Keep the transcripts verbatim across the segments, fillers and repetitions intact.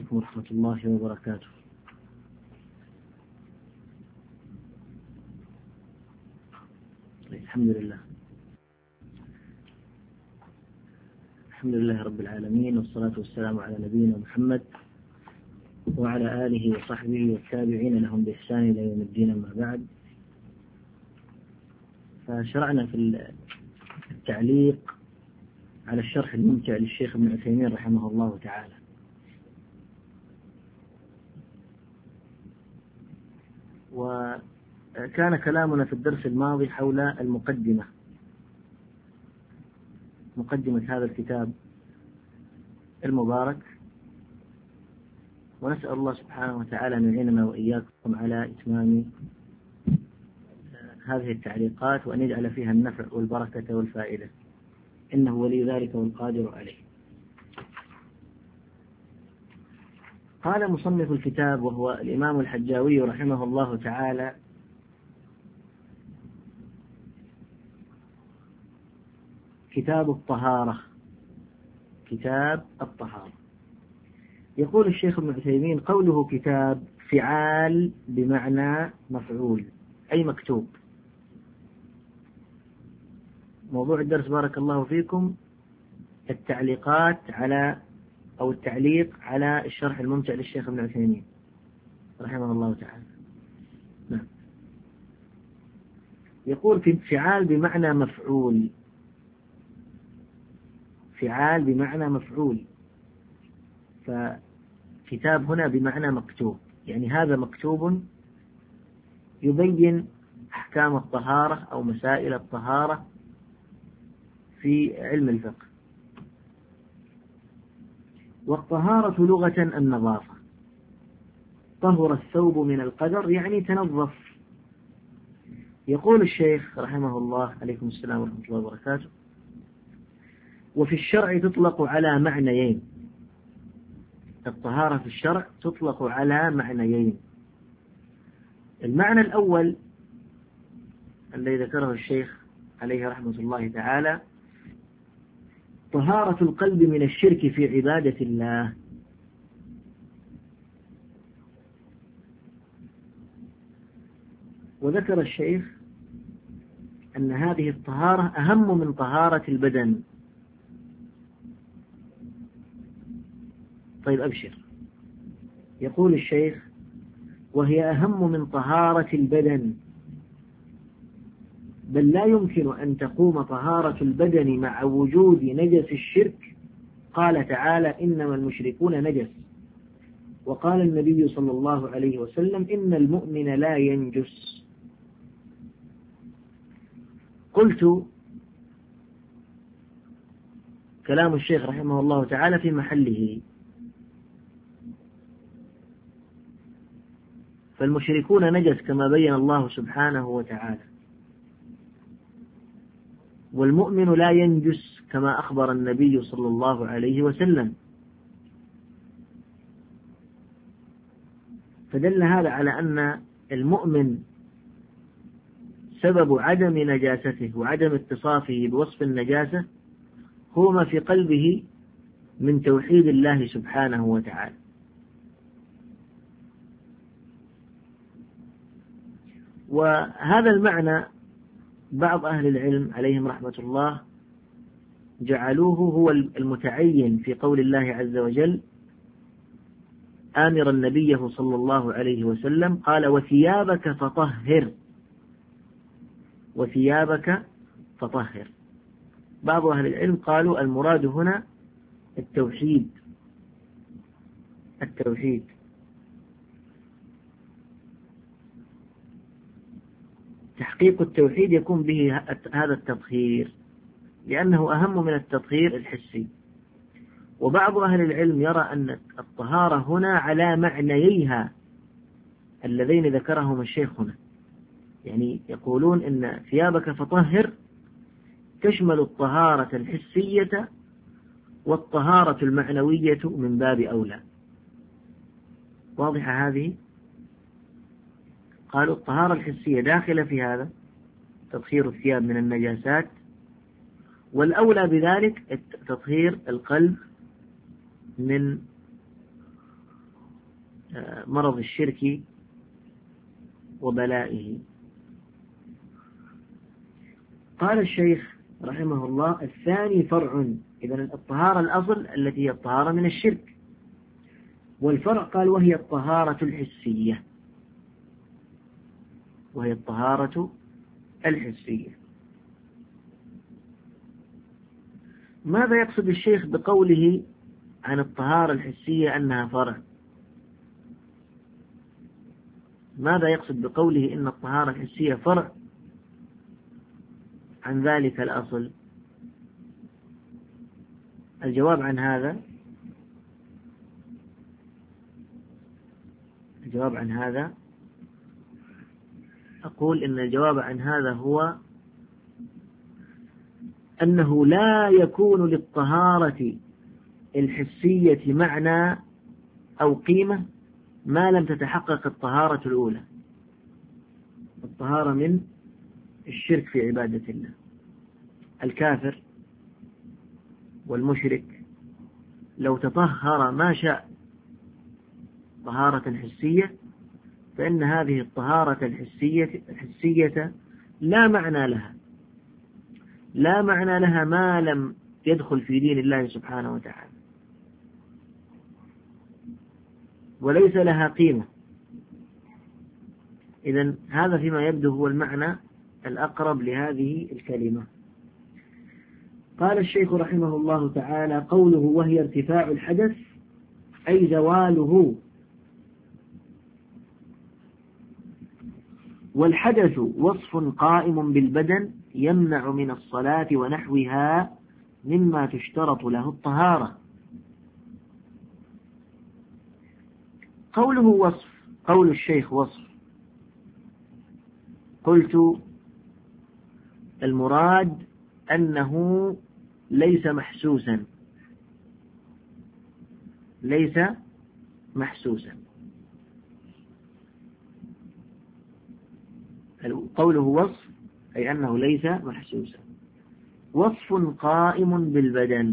عليكم ورحمة الله وبركاته. الحمد لله الحمد لله رب العالمين، والصلاة والسلام على نبينا محمد وعلى آله وصحبه والتابعين لهم بإحسان إلى يوم الدين. أما بعد، فشرعنا في التعليق على الشرح الممتع للشيخ ابن عثيمين رحمه الله تعالى. وكان كلامنا في الدرس الماضي حول المقدمة مقدمة هذا الكتاب المبارك، ونسأل الله سبحانه وتعالى أن يعيننا وإياكم على إتمام هذه التعليقات، وأن يجعل فيها النفع والبركة والفائدة، إنه ولي ذلك والقادر عليه. قال مصنف الكتاب وهو الإمام الحجاوي رحمه الله تعالى: كتاب الطهارة. كتاب الطهارة. يقول الشيخ ابن عثيمين: قوله كتاب فعال بمعنى مفعول، أي مكتوب. موضوع الدرس بارك الله فيكم التعليقات على أو التعليق على الشرح الممتع للشيخ ابن عثيمين رحمه الله تعالى. نعم. يقول في فعال بمعنى مفعول. فعال بمعنى مفعول، فكتاب هنا بمعنى مكتوب، يعني هذا مكتوب يبين أحكام الطهارة أو مسائل الطهارة في علم الفقه. والطهارة لغة النظافة. طهر الثوب من القدر، يعني تنظف. يقول الشيخ رحمه الله عليكم السلام ورحمة الله وبركاته: وفي الشرع تطلق على معنيين. الطهارة في الشرع تطلق على معنيين. المعنى الأول الذي ذكره الشيخ عليه رحمة الله تعالى: طهارة القلب من الشرك في عبادة الله. وذكر الشيخ أن هذه الطهارة أهم من طهارة البدن. طيب أبشر. يقول الشيخ: وهي أهم من طهارة البدن، بل لا يمكن أن تقوم طهارة البدن مع وجود نجس الشرك. قال تعالى: إنما المشركون نجس. وقال النبي صلى الله عليه وسلم: إن المؤمن لا ينجس. قلت: كلام الشيخ رحمه الله تعالى في محله، فالمشركون نجس كما بين الله سبحانه وتعالى، والمؤمن لا ينجس كما أخبر النبي صلى الله عليه وسلم. فدل هذا على أن المؤمن سبب عدم نجاسته وعدم اتصافه بوصف النجاسة هو ما في قلبه من توحيد الله سبحانه وتعالى. وهذا المعنى بعض أهل العلم عليهم رحمة الله جعلوه هو المتعين في قول الله عز وجل آمر النبي صلى الله عليه وسلم، قال: وثيابك فطهر. وثيابك فطهر. بعض أهل العلم قالوا المراد هنا التوحيد. التوحيد تحقيق التوحيد يكون به هذا التطهير، لأنه أهم من التطهير الحسي. وبعض أهل العلم يرى أن الطهارة هنا على معنييها اللذين ذكرهما الشيخ هنا، يعني يقولون إن ثيابك فطهر تشمل الطهارة الحسية والطهارة المعنوية من باب أولى. واضحة هذه؟ قالوا الطهارة الحسية داخلة في هذا تطهير الثياب من النجاسات، والأولى بذلك تطهير القلب من مرض الشرك وبلائه. قال الشيخ رحمه الله: الثاني فرع. إذن الطهارة الأصل التي هي الطهارة من الشرك، والفرع قال وهي الطهارة الحسية، وهي الطهارة الحسية. ماذا يقصد الشيخ بقوله عن الطهارة الحسية أنها فرع؟ ماذا يقصد بقوله إن الطهارة الحسية فرع عن ذلك الأصل؟ الجواب عن هذا الجواب عن هذا أقول إن الجواب عن هذا هو أنه لا يكون للطهارة الحسية معنى أو قيمة ما لم تتحقق الطهارة الأولى، الطهارة من الشرك في عبادة الله. الكافر والمشرك لو تطهر ما شاء طهارة حسية، فإن هذه الطهارة الحسية الحسية لا معنى لها لا معنى لها ما لم يدخل في دين الله سبحانه وتعالى، وليس لها قيمة. إذن هذا فيما يبدو هو المعنى الأقرب لهذه الكلمة. قال الشيخ رحمه الله تعالى: قوله وهي ارتفاع الحدث أي زواله. والحدث وصف قائم بالبدن يمنع من الصلاة ونحوها مما تشترط له الطهارة. قوله وصف، قول الشيخ وصف، قلت المراد أنه ليس محسوسا ليس محسوسا قوله وصف أي أنه ليس محسوسا. وصف قائم بالبدن،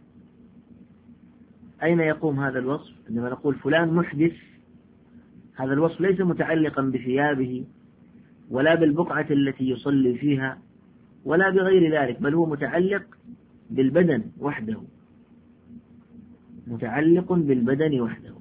أين يقوم هذا الوصف؟ عندما نقول فلان محدث، هذا الوصف ليس متعلقا بثيابه ولا بالبقعة التي يصلي فيها ولا بغير ذلك، بل هو متعلق بالبدن وحده، متعلق بالبدن وحده.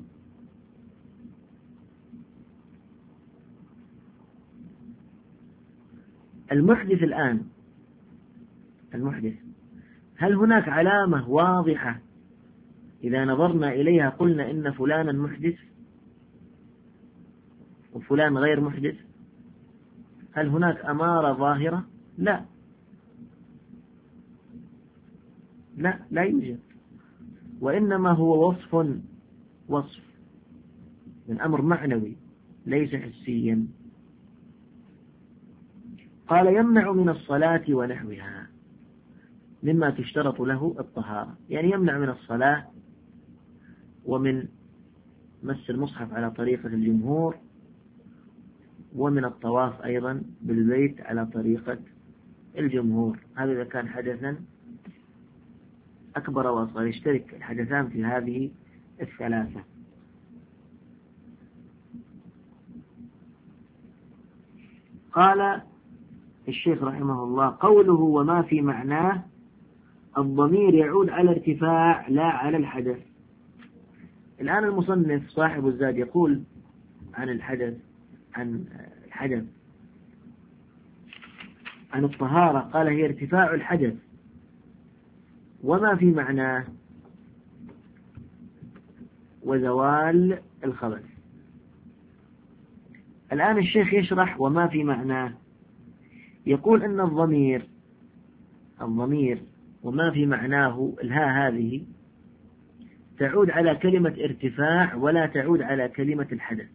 المحدث الآن، المحدث هل هناك علامة واضحة إذا نظرنا إليها قلنا إن فلانا محدث وفلان غير محدث؟ هل هناك أمارة ظاهرة؟ لا لا لا يوجد، وإنما هو وصف وصف من أمر معنوي ليس حسيا. قال يمنع من الصلاة ونحوها مما تشترط له الطهارة، يعني يمنع من الصلاة ومن مس المصحف على طريقة الجمهور، ومن الطواف أيضا بالبيت على طريقة الجمهور. هذا إذا كان حدثا أكبر وأصغر، يشترك الحدثان في هذه الثلاثة. قال الشيخ رحمه الله: قوله وما في معناه، الضمير يعود على ارتفاع لا على الحدث. الآن المصنف صاحب الزاد يقول عن الحدث عن الحدث عن الطهارة، قال هي ارتفاع الحدث، وما في معناه وزوال الخبث. الآن الشيخ يشرح وما في معناه، يقول أن الضمير الضمير وما في معناه الها هذه تعود على كلمة ارتفاع ولا تعود على كلمة الحدث،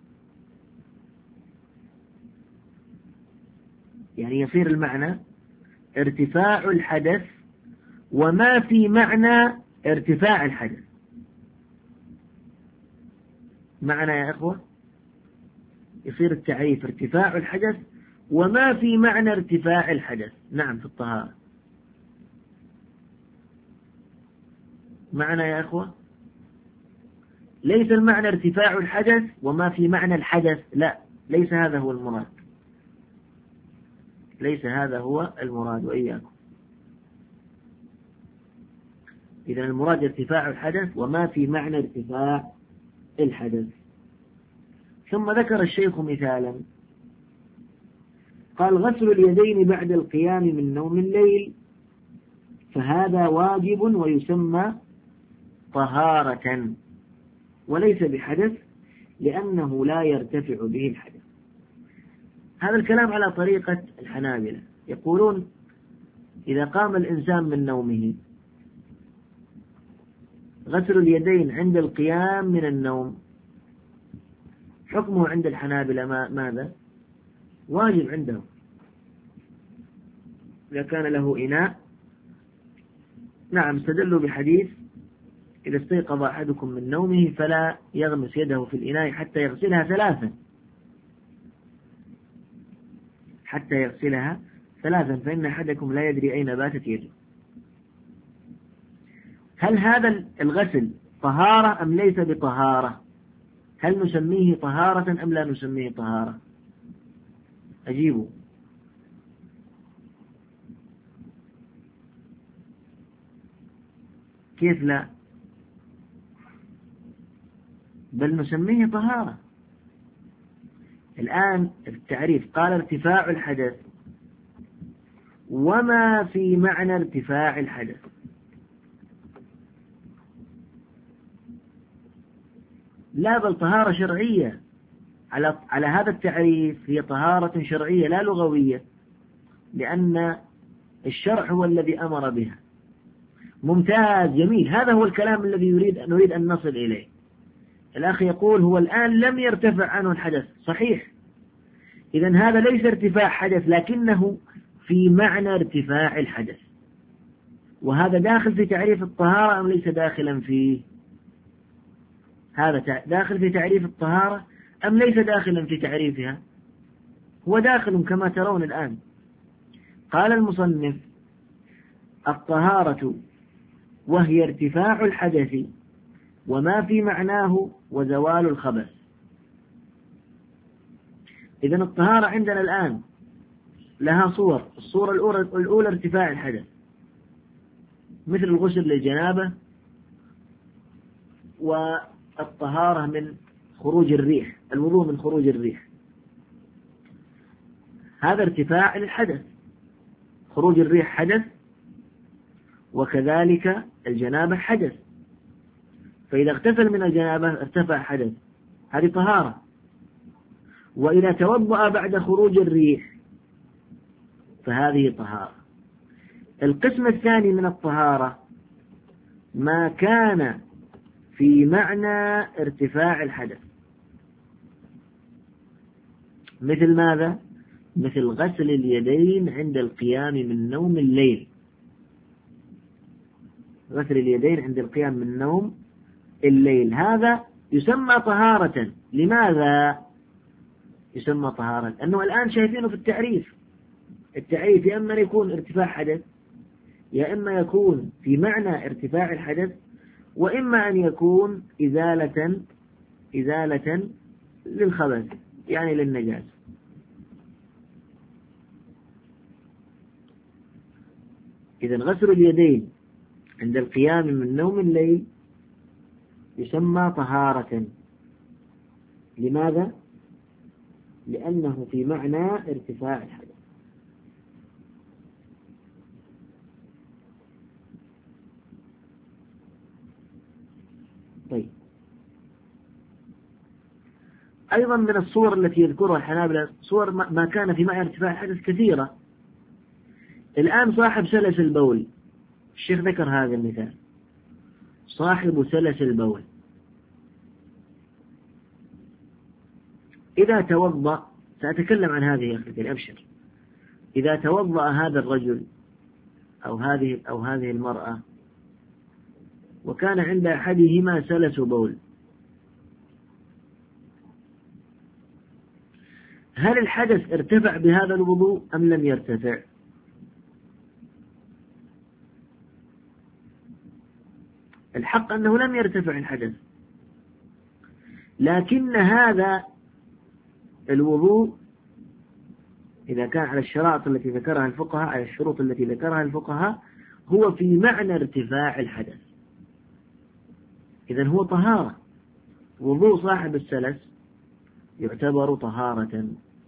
يعني يصير المعنى ارتفاع الحدث وما في معنى ارتفاع الحدث. معنى يا أخوة يصير التعريف ارتفاع الحدث وما في معنى ارتفاع الحدث. نعم في الطهارة معنى يا أخوة ليس المعنى ارتفاع الحدث وما في معنى الحدث، لا، ليس هذا هو المراد، ليس هذا هو المراد وإياكم. إذا المراد ارتفاع الحدث وما في معنى ارتفاع الحدث. ثم ذكر الشيخ مثالا، قال: غسل اليدين بعد القيام من نوم الليل، فهذا واجب ويسمى طهارة وليس بحدث لأنه لا يرتفع به الحدث. هذا الكلام على طريقة الحنابلة، يقولون إذا قام الإنسان من نومه غسل اليدين عند القيام من النوم حكمه عند الحنابلة ما ماذا؟ واجب عندهم. إذا كان له إناء، نعم، استدلوا بحديث: إذا استيقظ أحدكم من نومه فلا يغمس يده في الإناء حتى يغسلها ثلاثا حتى يغسلها ثلاثا فإن أحدكم لا يدري أين باتت يده. هل هذا الغسل طهارة أم ليس بطهارة؟ هل نسميه طهارة أم لا نسميه طهارة؟ أجيبوا. كيف لا؟ بل نسميه طهارة. الآن التعريف قال ارتفاع الحدث وما في معنى ارتفاع الحدث. لا، بل طهارة شرعية. على على هذا التعريف هي طهارة شرعية لا لغوية، لأن الشرع هو الذي أمر بها. ممتاز، جميل، هذا هو الكلام الذي يريد نريد أن نصل إليه. الأخ يقول هو الآن لم يرتفع عنه الحدث، صحيح. إذن هذا ليس ارتفاع حدث لكنه في معنى ارتفاع الحدث، وهذا داخل في تعريف الطهارة أم ليس داخلا فيه؟ هذا داخل في تعريف الطهارة أم ليس داخلا في تعريفها؟ هو داخل كما ترون الآن. قال المصنف: الطهارة وهي ارتفاع الحدث وما في معناه وزوال الخبث. إذن الطهارة عندنا الآن لها صور. الصورة الأولى, الأولى ارتفاع الحدث مثل الغسل للجنابة، والطهارة من خروج الريح، الوضوء من خروج الريح، هذا ارتفاع للحدث. خروج الريح حدث، وكذلك الجنابة حدث، فإذا اغتسل من الجنابة ارتفع حدث، هذه طهارة. وإذا توضأ بعد خروج الريح فهذه طهارة. القسم الثاني من الطهارة ما كان في معنى ارتفاع الحدث، مثل ماذا؟ مثل غسل اليدين عند القيام من نوم الليل. غسل اليدين عند القيام من نوم الليل هذا يسمى طهارة. لماذا يسمى طهارة؟ لأنه الآن شايفينه في التعريف. التعريف يا إما يكون ارتفاع حدث، يا إما يكون في معنى ارتفاع الحدث، وإما أن يكون إزالة إزالة للخبث، يعني للنجاسة. إذن غسل اليدين عند القيام من نوم الليل يسمى طهارة. لماذا؟ لأنه في معنى ارتفاع الحدث. طيب، أيضا من الصور التي يذكرها الحنابلة صور ما كان في معنى ارتفاع الحدث كثيرة. الآن صاحب سلس البول، الشيخ ذكر هذا المثال، صاحب سلس البول إذا توضأ، سأتكلم عن هذه يا أخي أبشر، إذا توضأ هذا الرجل أو هذه أو هذه المرأة وكان عند أحدهما سلس بول، هل الحدث ارتفع بهذا الوضوء أم لم يرتفع؟ الحق أنه لم يرتفع الحدث، لكن هذا الوضوء إذا كان على الشرائط التي ذكرها الفقهاء، على الشروط التي ذكرها الفقهاء، هو في معنى ارتفاع الحدث. إذن هو طهارة. وضوء صاحب السلس يعتبر طهارة.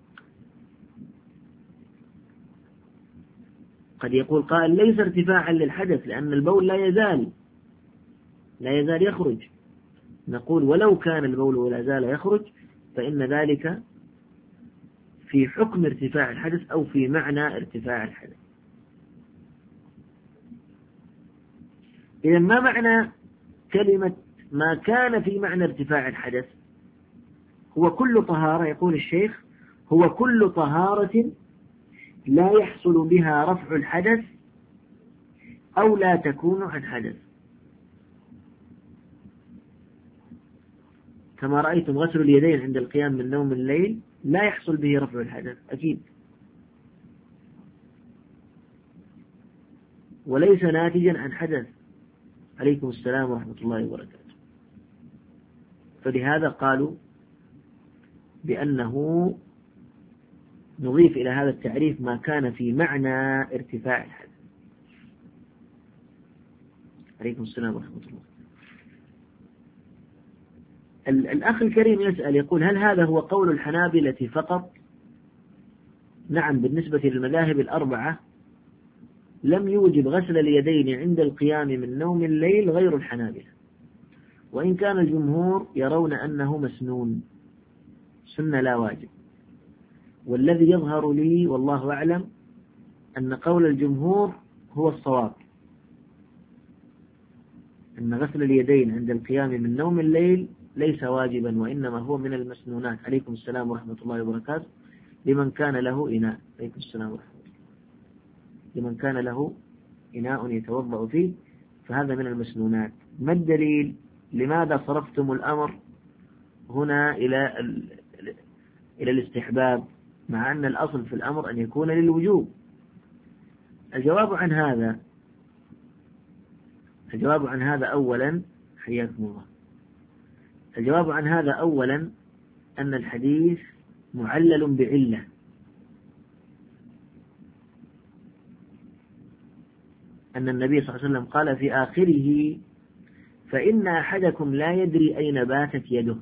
قد يقول قائل ليس ارتفاعا للحدث لأن البول لا يزال لا يزال يخرج. نقول ولو كان البول ولا زال يخرج فإن ذلك في حكم ارتفاع الحدث أو في معنى ارتفاع الحدث. إذا ما معنى كلمة ما كان في معنى ارتفاع الحدث؟ هو كل طهارة، يقول الشيخ، هو كل طهارة لا يحصل بها رفع الحدث أو لا تكون عن حدث. كما رأيتم غسل اليدين عند القيام من نوم الليل لا يحصل به رفع الحدث أكيد، وليس ناتجا عن حدث. عليكم السلام ورحمة الله وبركاته. فلهذا قالوا بأنه نضيف إلى هذا التعريف ما كان في معنى ارتفاع الحدث. عليكم السلام ورحمة الله. الأخ الكريم يسأل يقول هل هذا هو قول الحنابلة فقط؟ نعم، بالنسبة للمذاهب الأربعة لم يوجب غسل اليدين عند القيام من نوم الليل غير الحنابلة، وإن كان الجمهور يرون أنه مسنون، سنة لا واجب. والذي يظهر لي والله أعلم أن قول الجمهور هو الصواب، أن غسل اليدين عند القيام من نوم الليل ليس واجبا وإنما هو من المسنونات. عليكم السلام ورحمة الله وبركاته. لمن كان له إناء، عليكم السلام ورحمة الله، لمن كان له إناء يتوضأ فيه فهذا من المسنونات. ما الدليل؟ لماذا صرفتم الأمر هنا إلى إلى الاستحباب مع أن الأصل في الأمر أن يكون للوجوب؟ الجواب عن هذا الجواب عن هذا أولا، حياكم الله، الجواب عن هذا أولا أن الحديث معلل بعلة، أن النبي صلى الله عليه وسلم قال في آخره فإن أحدكم لا يدري أين باتت يده.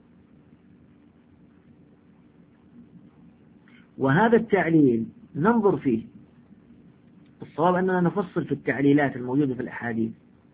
وهذا التعليل ننظر فيه، الصواب أننا نفصل في التعليلات الموجودة في الأحاديث.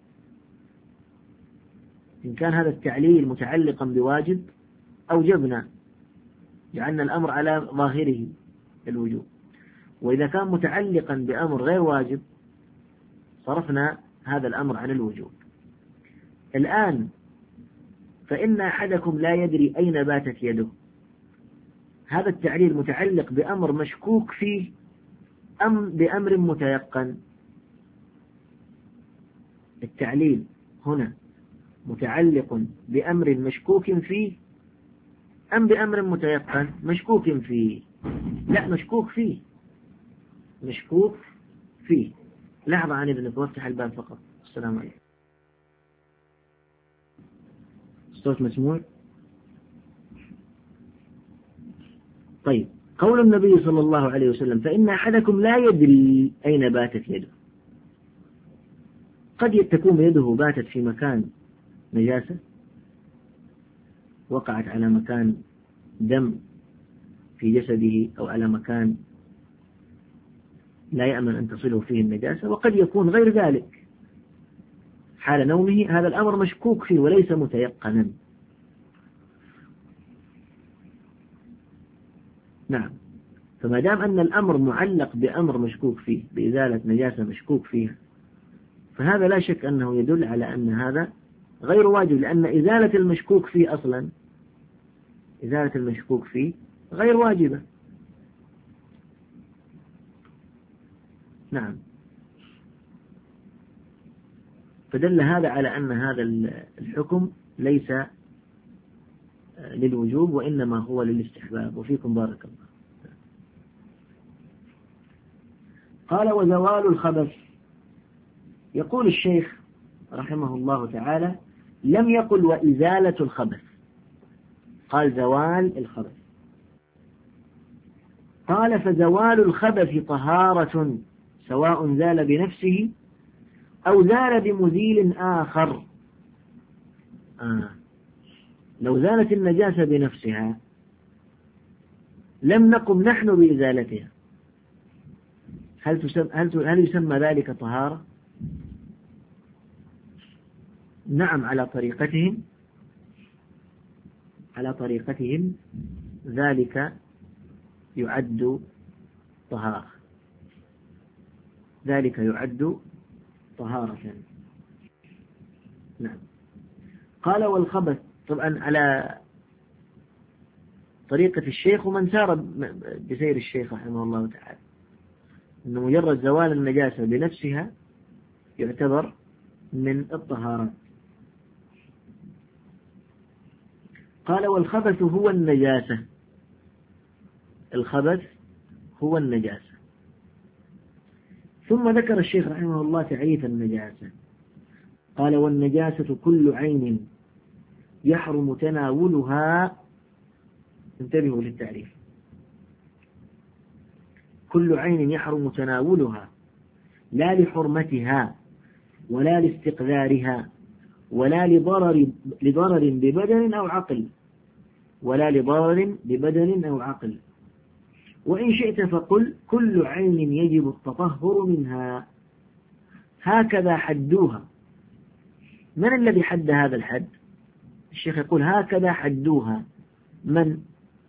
إن كان هذا التعليل متعلقا بواجب أوجبنا، جعلنا الأمر على ظاهره الوجوب، وإذا كان متعلقا بأمر غير واجب صرفنا هذا الأمر عن الوجوب. الآن فإن أحدكم لا يدري أين باتت يده، هذا التعليل متعلق بأمر مشكوك فيه أم بأمر متيقن؟ التعليل هنا متعلق بأمر مشكوك فيه أم بأمر متيقن؟ مشكوك فيه. لا، مشكوك فيه، مشكوك فيه. لحظة عن ابنك وافتح الباب فقط. السلام عليكم. الصوت مسموع؟ طيب، قول النبي صلى الله عليه وسلم فإن أحدكم لا يدري أين باتت يده، قد تكون يده باتت في مكان نجاسة، وقعت على مكان دم في جسده أو على مكان لا يأمن أن تصله فيه النجاسة، وقد يكون غير ذلك حال نومه. هذا الأمر مشكوك فيه وليس متيقنا. نعم، فما دام أن الأمر معلق بأمر مشكوك فيه، بإزالة نجاسة مشكوك فيها، فهذا لا شك أنه يدل على أن هذا غير واجب، لأن إزالة المشكوك فيه أصلا إزالة المشكوك فيه غير واجبة. نعم، فدل هذا على أن هذا الحكم ليس للوجوب وإنما هو للاستحباب. وفيكم بارك الله. قال وزوال الخبث. يقول الشيخ رحمه الله تعالى لم يقل وإزالة الخبث، قال زوال الخبث. قال فزوال الخبث طهارة سواء زال بنفسه أو زال بمزيل آخر. آه. لو زالت النجاسة بنفسها لم نقم نحن بإزالتها، هل تسمى هل هل يسمى ذلك طهارة؟ نعم، على طريقتهم على طريقتهم ذلك يعد طهارة، ذلك يعد طهارة. نعم. قال والخبث، طبعا على طريقة الشيخ ومن سار بسير الشيخ رحمه الله تعالى، أنه مجرد زوال النجاسة بنفسها يعتبر من الطهارات. قال والخبث هو النجاسة، الخبث هو النجاسة. ثم ذكر الشيخ رحمه الله تعريف النجاسة، قال والنجاسة كل عين يحرم تناولها، انتبهوا للتعريف، كل عين يحرم تناولها لا لحرمتها ولا لاستقذارها ولا لضرر لضرر ببدن أو عقل ولا لضرر ببدن أو عقل، وإن شئت فقل كل عين يجب التطهر منها، هكذا حدوها. من الذي حد هذا الحد؟ الشيخ يقول هكذا حدوها. من؟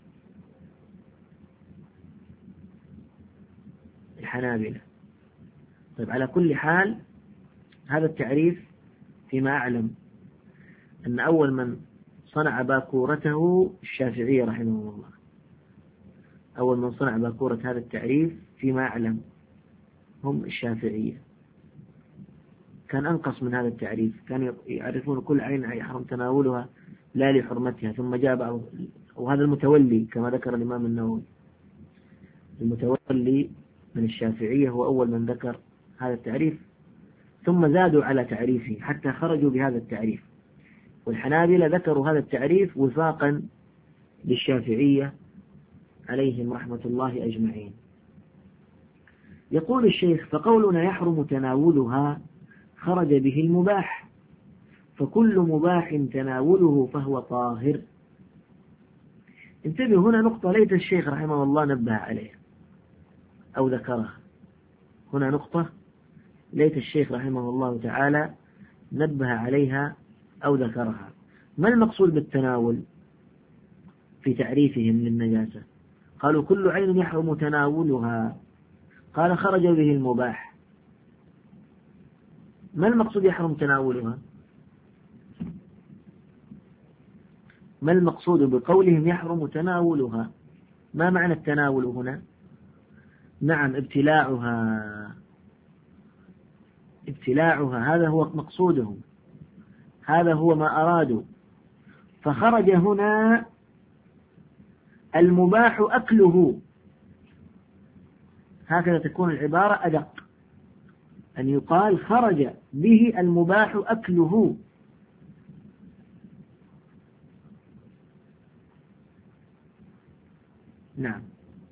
الحنابلة. طيب، على كل حال هذا التعريف فيما أعلم أن أول من صنع باكورته الشافعية رحمه الله، أول من صنع باكورة هذا التعريف فيما أعلم هم الشافعية. كان أنقص من هذا التعريف، كانوا يعرفون كل عين يحرم تناولها لا لحرمتها، ثم جاء بعض، وهذا المتولي كما ذكر الإمام النووي، المتولي من الشافعية هو أول من ذكر هذا التعريف، ثم زادوا على تعريفه حتى خرجوا بهذا التعريف، والحنابلة ذكروا هذا التعريف وفاقا للشافعية عليهم رحمة الله أجمعين. يقول الشيخ فقولنا يحرم تناولها خرج به المباح، فكل مباح تناوله فهو طاهر. انتبه، هنا نقطة ليت الشيخ رحمه الله نبه عليها أو ذكرها، هنا نقطة ليت الشيخ رحمه الله تعالى نبه عليها أو ذكرها. ما المقصود بالتناول في تعريفهم للنجاسة؟ قالوا كل عين يحرم تناولها، قال خرج به المباح. ما المقصود يحرم تناولها؟ ما المقصود بقولهم يحرم تناولها؟ ما معنى التناول هنا؟ نعم، ابتلاعها، ابتلاعها، هذا هو مقصودهم، هذا هو ما أرادوا. فخرج هنا المباح أكله، هكذا تكون العبارة أدق، أن يقال خرج به المباح أكله. نعم.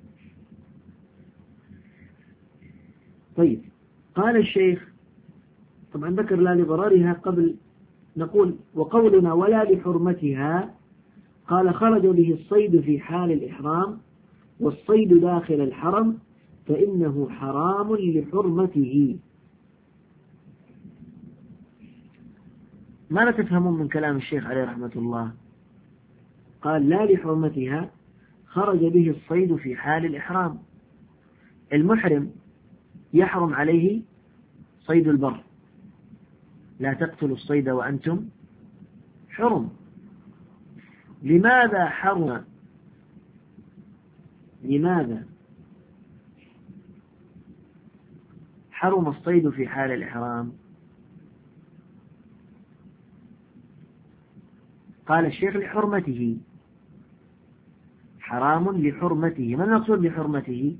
طيب، قال الشيخ طبعا ذكر لا لضررها قبل، نقول وقولنا ولا لحرمتها، قال خرج به الصيد في حال الإحرام، والصيد داخل الحرم فإنه حرام لحرمته. ماذا تفهمون من كلام الشيخ عليه رحمة الله؟ قال لا لحرمتها خرج به الصيد في حال الإحرام، المحرم يحرم عليه صيد البر، لا تقتلوا الصيد وأنتم حرم. لماذا حرم؟ لماذا حرم الصيد في حال الإحرام؟ قال الشيخ لحرمته، حرام لحرمته. ما المقصود بحرمته؟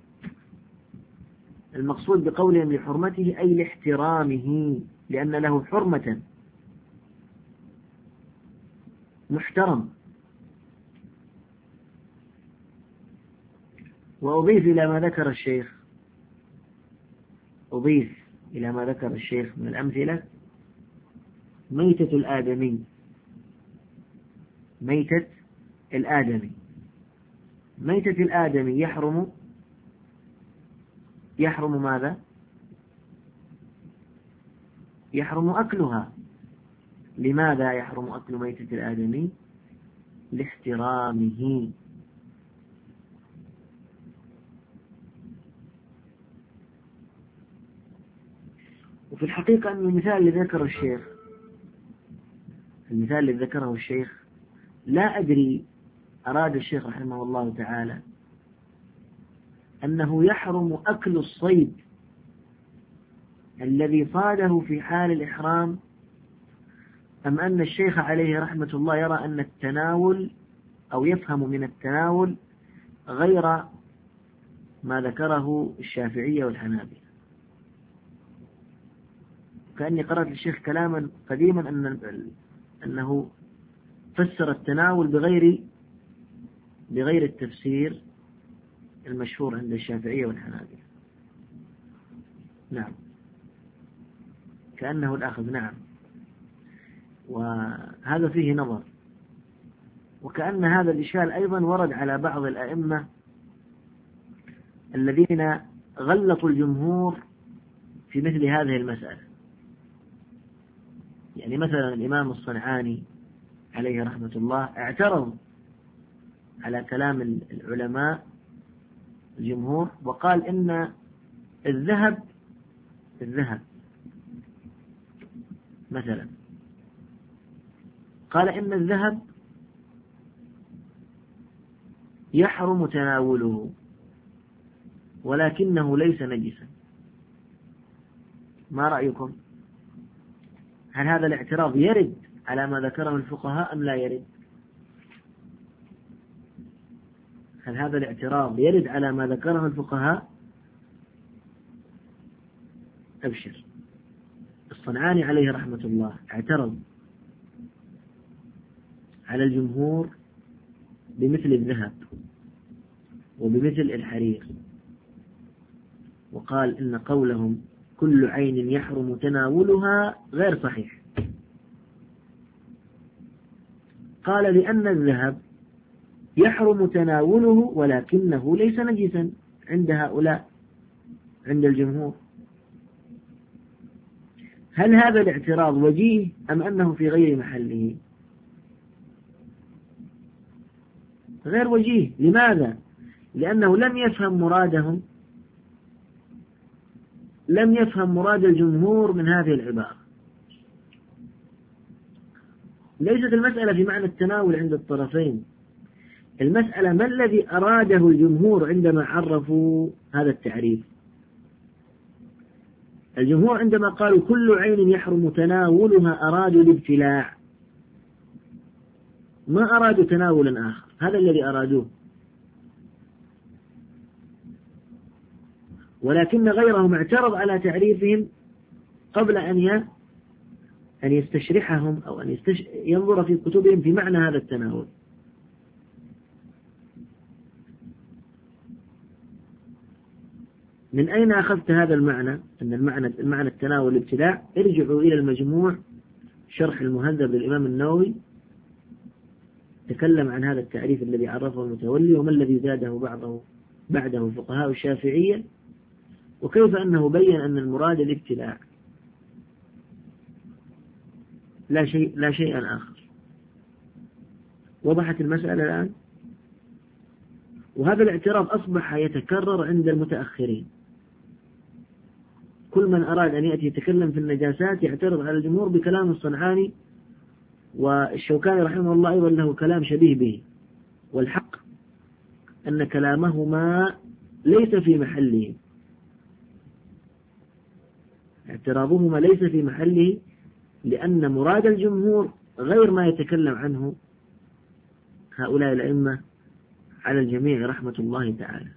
المقصود بقولهم لحرمته أي لاحترامه، لأن له حرمة، محترم. وأضيف إلى ما ذكر الشيخ أضيف إلى ما ذكر الشيخ من الأمثلة ميتة الآدمي ميتة الآدمي ميتة الآدمي يحرم يحرم ماذا؟ يحرم أكلها. لماذا يحرم أكل ميتة الآدمي؟ لاحترامه. وفي الحقيقة أن المثال الذي ذكره الشيخ المثال الذي ذكره الشيخ لا أدري أراد الشيخ رحمه الله تعالى أنه يحرم أكل الصيد الذي صاده في حال الإحرام، أم أن الشيخ عليه رحمة الله يرى أن التناول أو يفهم من التناول غير ما ذكره الشافعية والحنابلة. كأني قرأت للشيخ كلاما قديما أن أنه فسر التناول بغير بغير التفسير المشهور عند الشافعية والحنابلة. نعم، كأنه الأخذ. نعم، وهذا فيه نظر. وكأن هذا الإشكال أيضا ورد على بعض الأئمة الذين غلطوا الجمهور في مثل هذه المسألة. يعني مثلا الإمام الصنعاني عليه رحمة الله اعترض على كلام العلماء الجمهور وقال إن الذهب الذهب مثلا قال إن الذهب يحرم تناوله ولكنه ليس نجسا. ما رأيكم؟ هل هذا الاعتراض يرد على ما ذكره الفقهاء أم لا يرد؟ هل هذا الاعتراض يرد على ما ذكره الفقهاء؟ أبشر. الصنعاني عليه رحمة الله اعترض على الجمهور بمثل الذهب وبمثل الحرير، وقال إن قولهم كل عين يحرم تناولها غير صحيح. قال لأن الذهب يحرم تناوله ولكنه ليس نجسا عند هؤلاء، عند الجمهور. هل هذا الاعتراض وجيه أم أنه في غير محله؟ غير وجيه. لماذا؟ لأنه لم يفهم مرادهم لم يفهم مراد الجمهور من هذه العبارة. ليست المسألة في معنى التناول عند الطرفين، المسألة ما الذي أراده الجمهور عندما عرفوا هذا التعريف. الجمهور عندما قالوا كل عين يحرم تناولها أرادوا الابتلاع، ما أرادوا تناولا آخر، هذا الذي أرادوه. ولكن غيرهم اعترض على تعريفهم قبل أن أن يستشرحهم أو أن يستش... ينظر في كتبهم في معنى هذا التناول. من أين أخذت هذا المعنى؟ أن المعنى المعنى التناول الابتلاع. ارجعوا إلى المجموع شرح المهذب للإمام النووي، تكلم عن هذا التعريف الذي عرفه المتولي وما الذي زاده بعضه بعده فقهاء الشافعية، وكيف أنه بين أن المراد الابتلاع لا شيء لا شيء آخر. وضحت المسألة الآن؟ وهذا الاعتراض أصبح يتكرر عند المتأخرين. كل من أراد أن يأتي يتكلم في النجاسات يعترض على الجمهور بكلام الصنعاني، والشوكاني رحمه الله أيضا له كلام شبيه به. والحق أن كلامهما ليس في محله، اعتراضهما ليس في محله، لأن مراد الجمهور غير ما يتكلم عنه هؤلاء الأئمة على الجميع رحمة الله تعالى.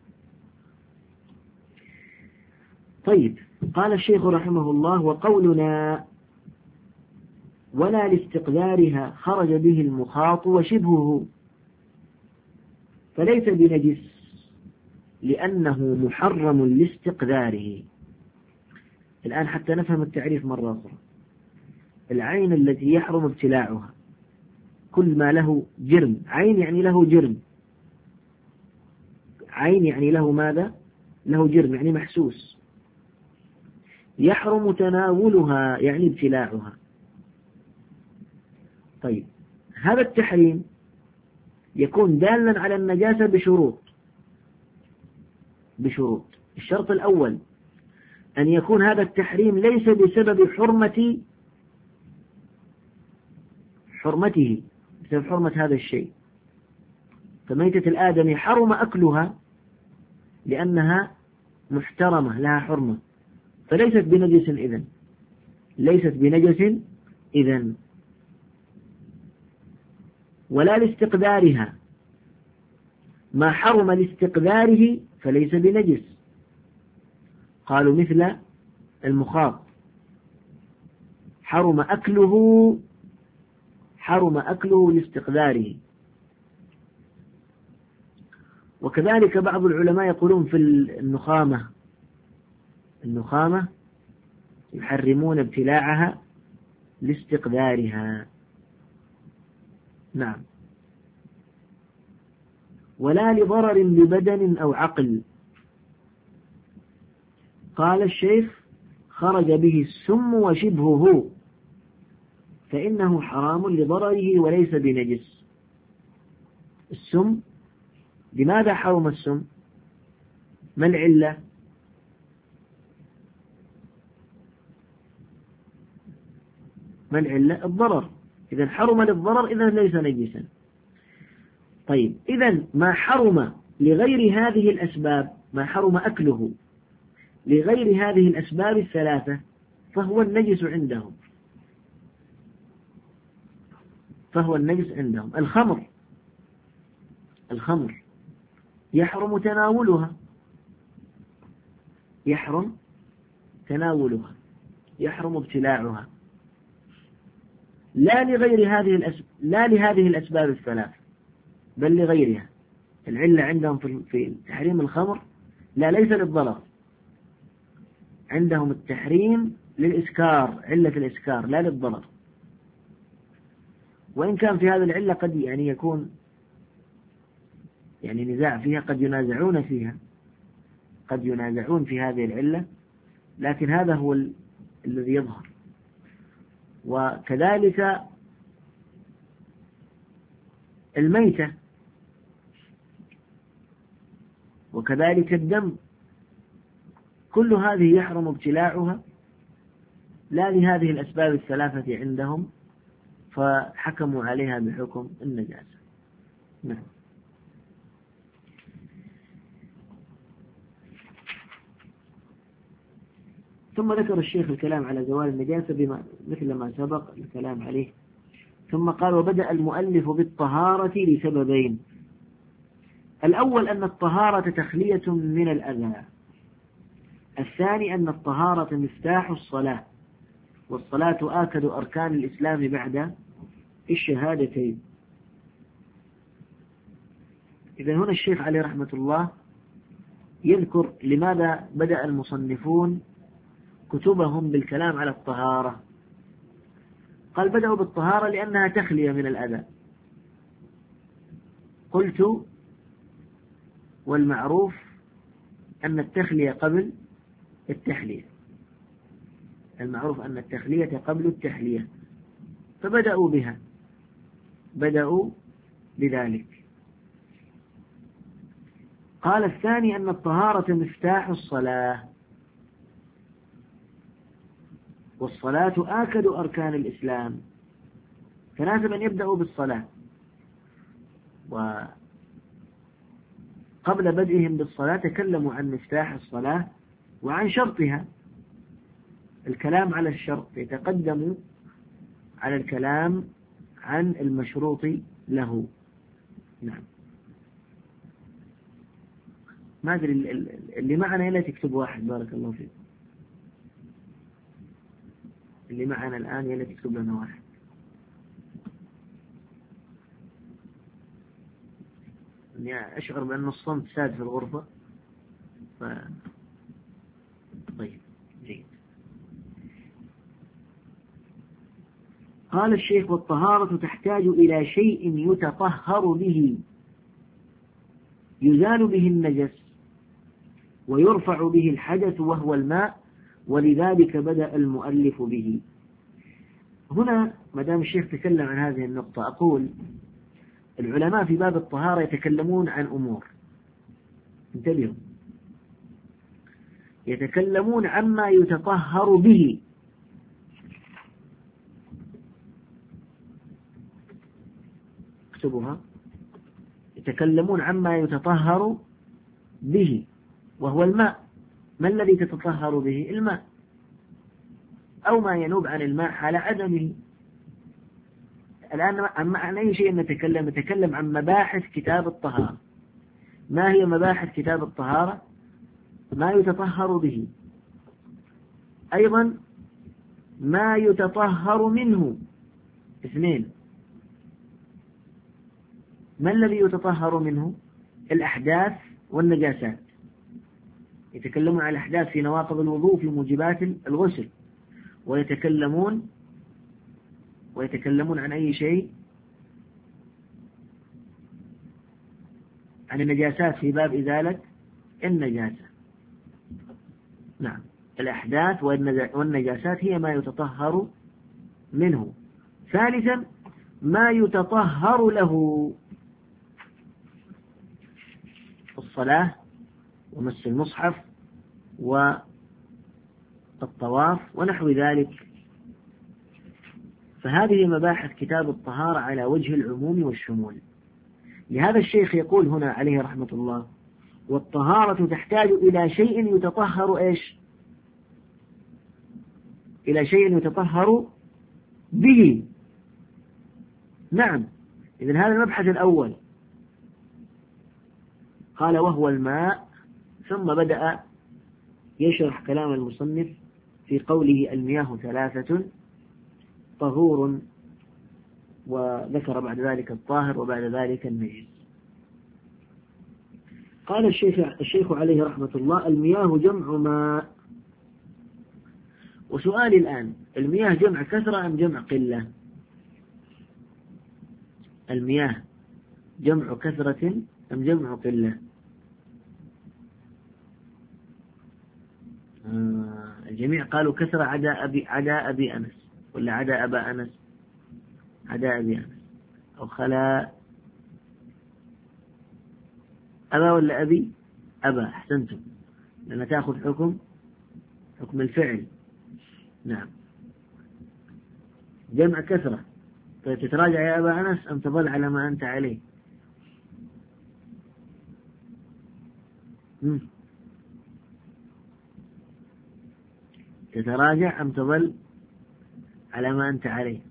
طيب، قال الشيخ رحمه الله: وقولنا ولا لاستقدارها خرج به المخاط وشبهه فليس بنجس لأنه محرم لاستقذاره. الآن حتى نفهم التعريف مرة أخرى. العين التي يحرم ابتلاعها كل ما له جرم، عين يعني له جرم، عين يعني له ماذا؟ له جرم يعني محسوس. يحرم تناولها يعني ابتلاعها. طيب هذا التحريم يكون دالا على النجاسة بشروط بشروط الشرط الأول أن يكون هذا التحريم ليس بسبب حرمة حرمته بسبب حرمة هذا الشيء. فميتة الآدمي حرم أكلها لأنها محترمة لها حرمة، فليست بنجس إذن ليست بنجس إذن ولا لاستقدارها. ما حرم لاستقداره فليس بنجس. قالوا مثل المخاط حرم أكله حرم أكله لاستقداره. وكذلك بعض العلماء يقولون في النخامة النخامة يحرمون ابتلاعها لاستقدارها. نعم. ولا لضرر ببدن أو عقل. قال الشيخ خرج به السم وشبهه فإنه حرام لضرره وليس بنجس. السم، لماذا حرم السم؟ ما العلة؟ ما العلة؟ الضرر. إذا حرم للضرر إذا ليس نجسا. طيب إذا ما حرم لغير هذه الأسباب، ما حرم أكله لغير هذه الأسباب الثلاثة فهو النجس عندهم فهو النجس عندهم. الخمر الخمر يحرم تناولها يحرم تناولها يحرم ابتلاعها لا لغير هذه الأسباب لا لهذه الأسباب الثلاث بل لغيرها. العلة عندهم في تحريم الخمر لا ليس للضرر، عندهم التحريم للإسكار، علة الإسكار لا للضرر. وإن كان في هذه العلة قد يعني يكون يعني نزاع فيها، قد ينازعون فيها قد ينازعون في هذه العلة، لكن هذا هو ال... الذي يظهر. وكذلك الميتة وكذلك الدم كل هذه يحرم ابتلاعها لا لهذه الأسباب الثلاثة عندهم فحكموا عليها بحكم النجاسة. نعم. ثم ذكر الشيخ الكلام على زوال النجاسة بما مثل ما سبق الكلام عليه، ثم قال وبدأ المؤلف بالطهارة لسببين. الأول أن الطهارة تخلية من الأذى، الثاني أن الطهارة مفتاح الصلاة، والصلاة آكد أركان الإسلام بعد الشهادتين. إذن هنا الشيخ عليه رحمة الله يذكر لماذا بدأ المصنفون كتبهم بالكلام على الطهارة. قال بدأوا بالطهارة لأنها تخلية من الأذى. قلت والمعروف أن التخلية قبل التحلية المعروف أن التخلية قبل التحلية فبدأوا بها بدأوا بذلك. قال الثاني أن الطهارة مفتاح الصلاة، والصلاة آكد أركان الإسلام، فناسب أن يبدأوا بالصلاة. وقبل بدئهم بالصلاة تكلموا عن مفتاح الصلاة وعن شرطها. الكلام على الشرط يتقدم على الكلام عن المشروط له. نعم. ما أدري اللي معنا لا تكتب واحد، بارك الله فيك. اللي معنا الآن يلا تكتب لنا واحد. يعني أشعر بأن الصمت ساد في الغرفة، ف... طيب جيد. قال الشيخ: والطهارة تحتاج إلى شيء يتطهر به يزال به النجس ويرفع به الحدث وهو الماء، ولذلك بدأ المؤلف به. هنا ما دام الشيخ تكلم عن هذه النقطة، أقول العلماء في باب الطهارة يتكلمون عن أمور، انتبهوا، يتكلمون عما يتطهر به، اكتبوها، يتكلمون عما يتطهر به وهو الماء. ما الذي تتطهر به؟ الماء، أو ما ينوب عن الماء حال عدمه. الآن عن أي شيء نتكلم؟ نتكلم عن مباحث كتاب الطهارة. ما هي مباحث كتاب الطهارة؟ ما يتطهر به، أيضا ما يتطهر منه، اثنين. ما الذي يتطهر منه؟ الأحداث والنجاسات. يتكلمون عن الأحداث في نواقض الوضوء في موجبات الغسل، ويتكلمون ويتكلمون عن أي شيء؟ عن النجاسات في باب إزالة النجاسة. نعم، الأحداث والنجاسات هي ما يتطهر منه. ثالثا ما يتطهر له، الصلاة ومس المصحف والطواف ونحو ذلك. فهذه مباحث كتاب الطهارة على وجه العموم والشمول. لهذا الشيخ يقول هنا عليه رحمة الله: والطهارة تحتاج إلى شيء يتطهر إيش؟ إلى شيء يتطهر به. نعم، إذن هذا المبحث الأول. قال وهو الماء، ثم بدأ يشرح كلام المصنف في قوله: المياه ثلاثة: طهور، وذكر بعد ذلك الطاهر، وبعد ذلك النجس. قال الشيخ, الشيخ عليه رحمة الله: المياه جمع ماء. وسؤالي الآن: المياه جمع كثرة أم جمع قلة؟ المياه جمع كثرة أم جمع قلة؟ آه الجميع قالوا كثرة عدا أبي, عدا أبي أنس، ولا عدا أبا أنس؟ عدا أبي أنس، أو خلا أبا ولا أبي؟ أبا، أحسنتم، لأن تأخذ حكم حكم الفعل. نعم، جمع كثرة. طيب تتراجع يا أبا أنس أم تظل على ما أنت عليه؟ مم. تتراجع أم تظل على ما أنت عليه؟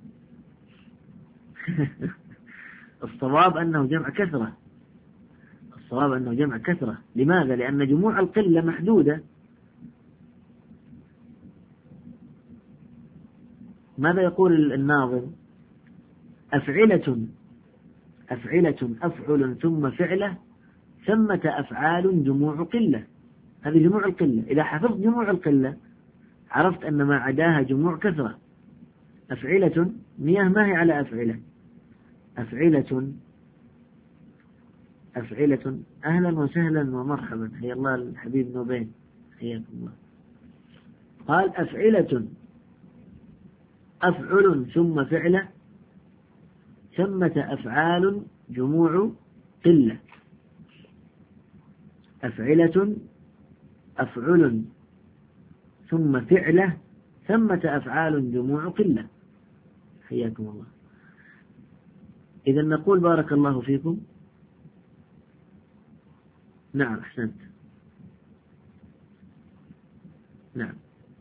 الصواب أنه جمع كثرة، الصواب أنه جمع كثرة. لماذا؟ لأن جموع القلة محدودة. ماذا يقول الناظم؟ أفعلة أفعلة أفعل ثم فعلة ثمة أفعال جموع قلة. هذه جموع القلة. إذا حفظت جموع القلة عرفت أن ما عداها جموع كثرة. أفعلة مياه ما هي على أفعلة؟ أفعلة أفعلة أهلا وسهلا ومرحبا، حيا الله الحبيب نوبين، حياكم الله. قال أفعلة أفعل ثم فعلة ثمة أفعال جموع قلة. أفعلة أفعل ثم فعلة ثمة أفعال جموع قلة، حياكم الله. إذا نقول بارك الله فيكم. نعم أحسنت. نعم،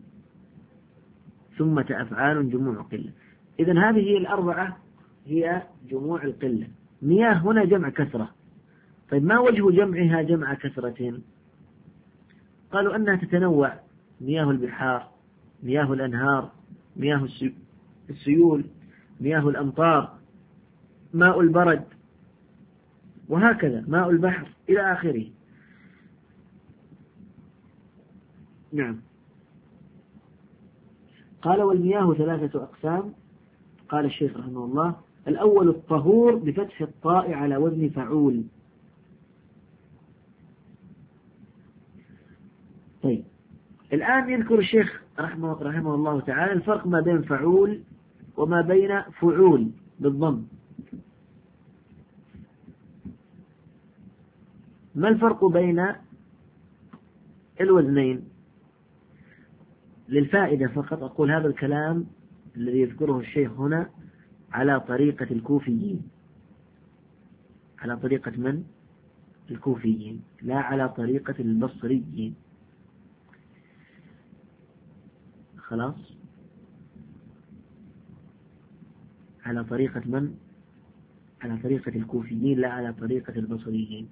ثمة أفعال جموع قلة. إذا هذه هي الأربعة، هي جموع القلة. مياه هنا جمع كثرة. طيب ما وجه جمعها جمع كثرة؟ قالوا أنها تتنوع: مياه البحار، مياه الأنهار، مياه السيول، مياه الأمطار، ماء البرد، وهكذا ماء البحر إلى آخره. نعم. قال والمياه ثلاثة أقسام. قال الشيخ رحمه الله: الأول الطهور بفتح الطاء على وزن فعول. طيب، الآن يذكر الشيخ رحمه, رحمه الله تعالى الفرق ما بين فعول وما بين فعول بالضم. ما الفرق بين الوزنين؟ للفائدة فقط أقول هذا الكلام الذي يذكره الشيخ هنا على طريقة الكوفيين، على طريقة من؟ الكوفيين، لا على طريقة البصريين. خلاص، على طريقة من؟ على طريقة الكوفيين، لا على طريقة البصريين.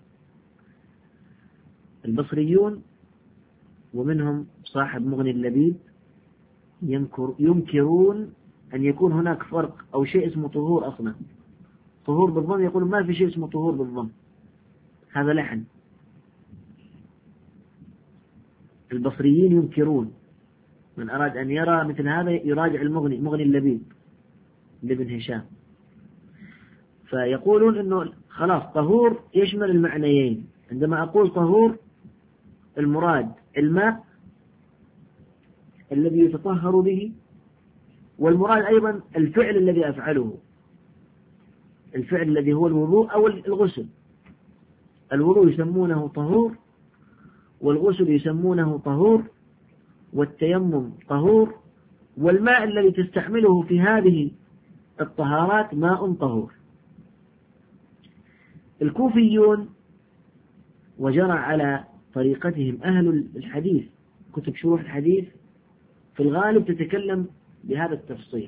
البصريون ومنهم صاحب مغني اللبيب ينكر ينكرون أن يكون هناك فرق أو شيء اسمه طهور أصلا. طهور بالضم، يقولون ما في شيء اسمه طهور بالضم، هذا لحن. البصريين ينكرون، من أراد أن يرى مثل هذا يراجع المغني، مغني اللبيب لابن هشام. فيقولون أنه خلاص طهور يشمل المعنيين. عندما أقول طهور المراد الماء الذي يتطهر به، والمراد أيضا الفعل الذي أفعله، الفعل الذي هو الوضوء أو الغسل. الوضوء يسمونه طهور، والغسل يسمونه طهور، والتيمم طهور، والماء الذي تستعمله في هذه الطهارات ماء طهور. الكوفيون وجرى على طريقتهم أهل الحديث، كتب شروح الحديث في الغالب تتكلم بهذا التفصيل.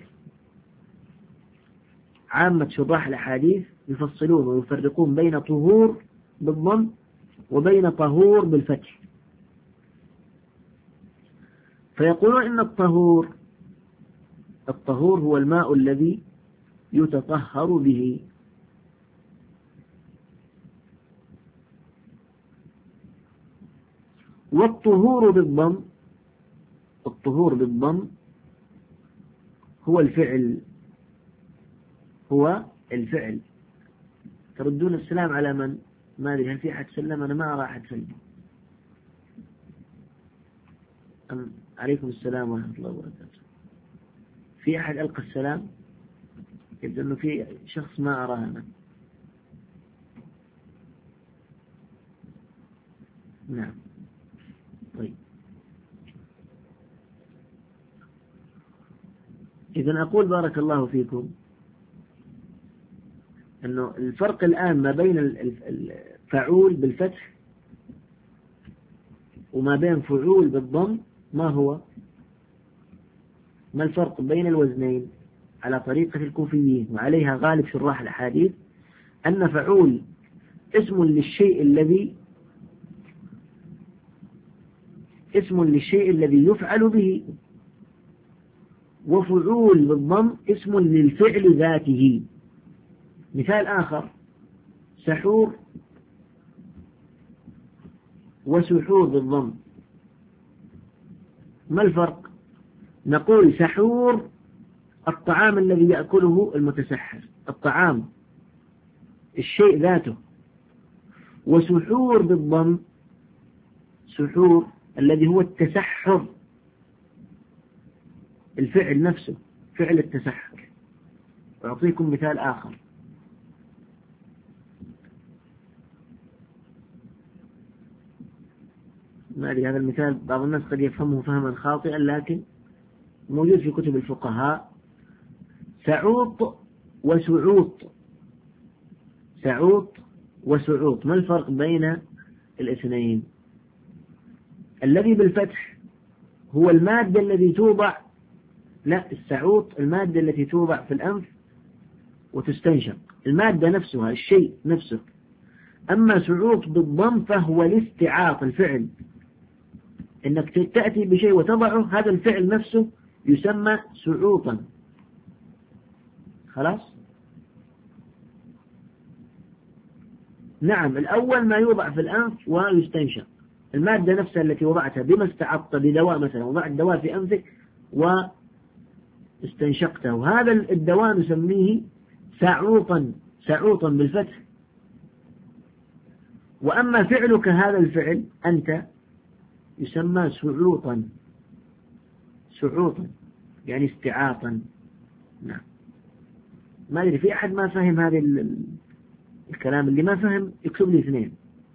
عامة شراح الأحاديث يفصلون ويفرقون بين طهور بالضم وبين طهور بالفتح. فيقولون إن الطهور الطهور هو الماء الذي يتطهر به. والطهور بالضم الطهور بالضم هو الفعل هو الفعل. تردون السلام على من؟ ما أدري هل في أحد سلم؟ أنا ما أرى أحد سلم. عليكم السلام ورحمة الله وبركاته. في أحد ألقى السلام؟ يبدو أنه في شخص ما أراه أنا. نعم. طيب، إذن أقول بارك الله فيكم أنه الفرق الآن ما بين الفعول بالفتح وما بين فعول بالضم ما هو؟ ما الفرق بين الوزنين على طريقة الكوفيين وعليها غالب شراح الأحاديث؟ أن فعول اسم للشيء الذي اسم للشيء الذي يفعل به، وفعول بالضم اسم للفعل ذاته. مثال آخر: سحور وسحور بالضم، ما الفرق؟ نقول سحور الطعام الذي يأكله المتسحر، الطعام الشيء ذاته، وسحور بالضم سحور الذي هو التسحر، الفعل نفسه، فعل التسحر. أعطيكم مثال آخر: ما أدري هذا المثال بعض الناس قد يفهمه فهما خاطئا، لكن موجود في كتب الفقهاء: سعوط وسعوط. سعوط وسعوط، ما الفرق بين الاثنين؟ الذي بالفتح هو المادة التي توضع، لا، السعوط المادة التي توضع في الأنف وتستنشق، المادة نفسها، الشيء نفسه. أما سعوط بالضم فهو الاستعاط، الفعل، إنك تأتي بشيء وتضعه، هذا الفعل نفسه يسمى سعوطا. خلاص؟ نعم، الأول ما يوضع في الأنف ويستنشق، المادة نفسها التي وضعتها بما استعضت بدواء مثلا، وضعت دواء في أنفك واستنشقته، هذا الدواء نسميه سعوطا، سعوطا بالفتح. وأما فعلك هذا الفعل أنت يسمى سعوطا، سعوطا يعني استعاطا. نعم. ما أدري في أحد ما فهم هذا الكلام؟ اللي ما فهم يكتب لي اثنين،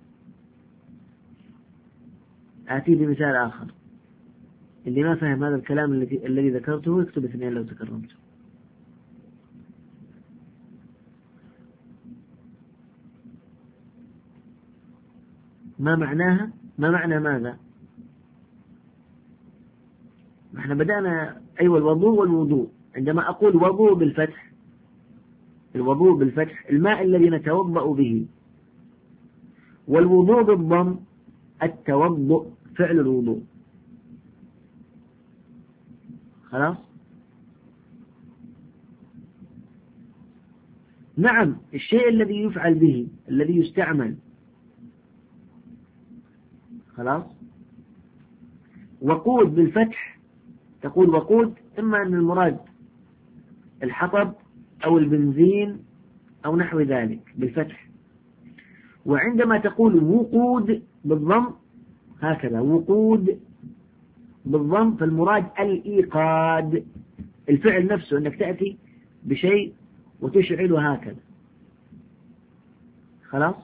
آتي بمثال آخر. اللي ما فهم هذا الكلام الذي الذي ذكرته يكتب اثنين لو تكرمت. ما معناها؟ ما معنى ماذا؟ احنا بدأنا أيوة الوضوء والوضوء. عندما أقول وضوء بالفتح، الوضوء بالفتح الماء الذي نتوضأ به، والوضوء بالضم التوضؤ، فعل الوضوء. خلاص؟ نعم، الشيء الذي يفعل به، الذي يستعمل. خلاص؟ وقود بالفتح، تقول وقود، إما أن المراد الحطب أو البنزين أو نحو ذلك بالفتح. وعندما تقول وقود بالضم هكذا، وقود بالضم، فالمراد الإيقاد، الفعل نفسه أنك تأتي بشيء وتشعله هكذا. خلاص؟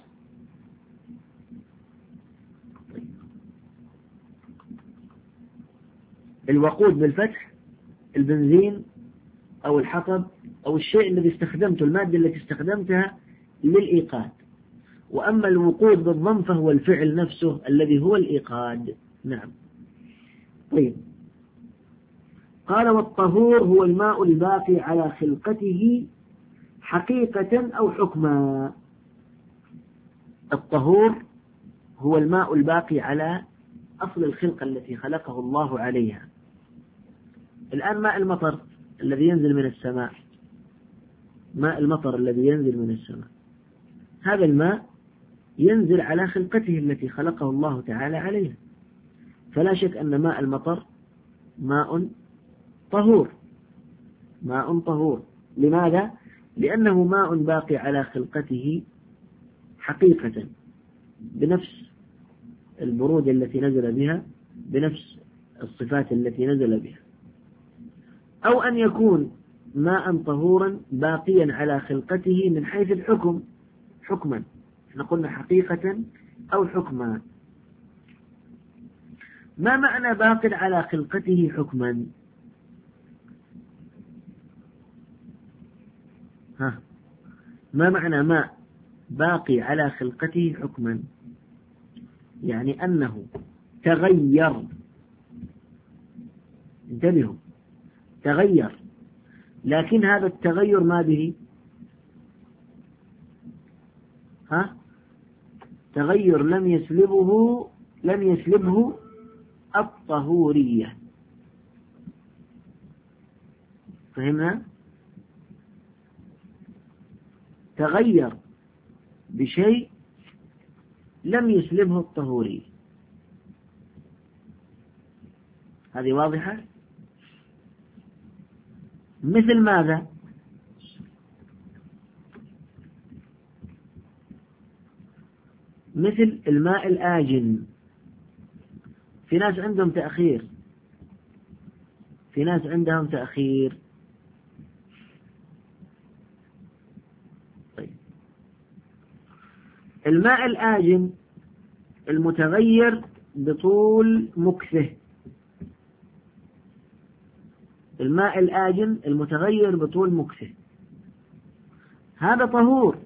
الوقود بالفتح البنزين أو الحطب أو الشيء الذي استخدمته، المادة التي استخدمتها للإيقاد. وأما الوقود بالضم فهو الفعل نفسه الذي هو الإيقاد. نعم. طيب، قال والطهور هو الماء الباقي على خلقته حقيقة أو حكما. الطهور هو الماء الباقي على أصل الخلقة التي خلقه الله عليها. الآن ماء المطر الذي ينزل من السماء، ماء المطر الذي ينزل من السماء، هذا الماء ينزل على خلقته التي خلقه الله تعالى عليها، فلا شك أن ماء المطر ماء طهور، ماء طهور. لماذا؟ لأنه ماء باقي على خلقته حقيقة، بنفس البرودة التي نزل بها، بنفس الصفات التي نزل بها. أو أن يكون ماء طهورا باقيا على خلقته من حيث الحكم، حكما، احنا قلنا حقيقة أو حكما. ما معنى باق على خلقته حكما؟ ها، ما معنى ماء باقي على خلقته حكما؟ يعني أنه تغير، انتبهوا، تغير، لكن هذا التغير ما به؟ ها، تغير لم يسلبه لم يسلبه الطهورية. فهمنا؟ تغير بشيء لم يسلبه الطهورية. هذه واضحة؟ مثل ماذا؟ مثل الماء الآجن. في ناس عندهم تأخير، في ناس عندهم تأخير. طيب، الماء الآجن المتغير بطول مكثه، الماء الآجن المتغير بطول مكثه، هذا طهور.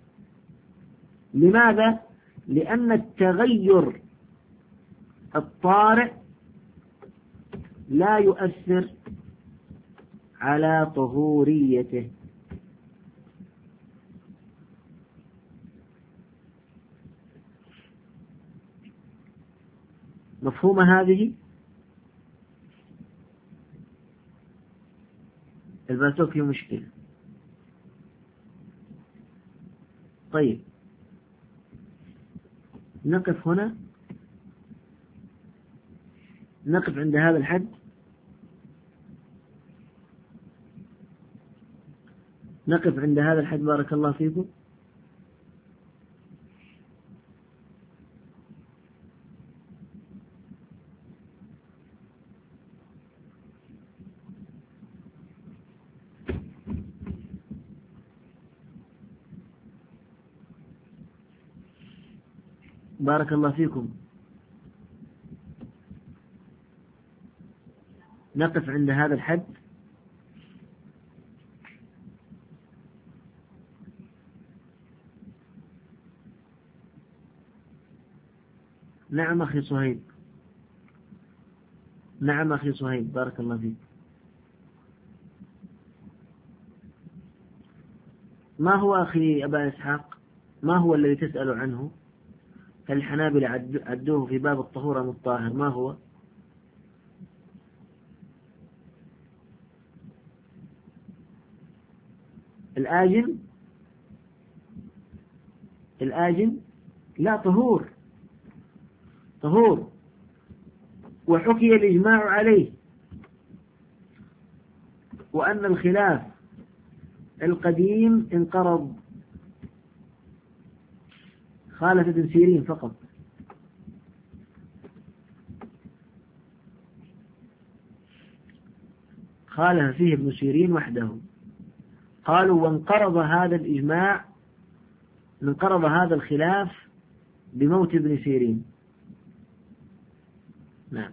لماذا؟ لأن التغير الطارئ لا يؤثر على طهوريته. مفهومة هذه؟ الباتوك فيه مشكلة. طيب، نقف هنا نقف عند هذا الحد. نقف عند هذا الحد بارك الله فيكم. بارك الله فيكم. نقف عند هذا الحد. نعم أخي صهيب. نعم أخي صهيب بارك الله فيك. ما هو أخي أبا إسحاق، ما هو الذي تسأل عنه؟ هل الحنابلة عدوه في باب الطهورة من الطاهر؟ ما هو؟ الآجن. الآجن لا، طهور طهور، وحكي الإجماع عليه، وأن الخلاف القديم انقرض، خالف ابن سيرين فقط. خالف فيه ابن سيرين وحده. قالوا وانقرض هذا الإجماع، انقرض هذا الخلاف بموت ابن سيرين. نعم.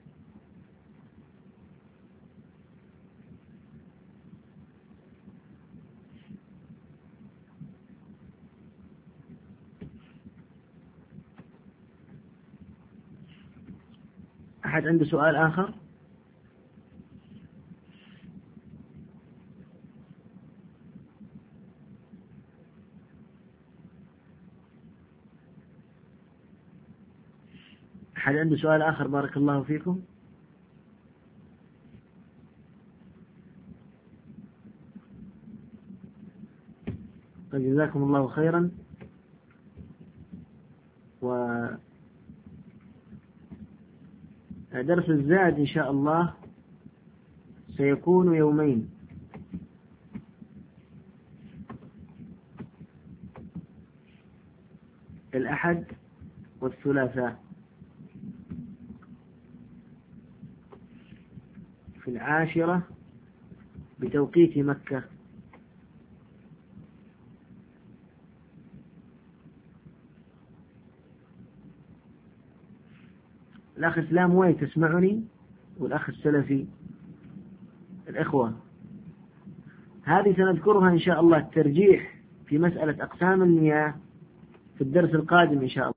أحد عنده سؤال آخر؟ أحد عنده سؤال آخر؟ بارك الله فيكم. جزاكم الله خيرا. ودرس الزاد إن شاء الله سيكون يومين، الأحد والثلاثاء، في العاشرة بتوقيت مكة. الأخ إسلام وين تسمعني؟ والأخ السلفي، الإخوة، هذه سنذكرها إن شاء الله الترجيح في مسألة أقسام المياه في الدرس القادم إن شاء الله.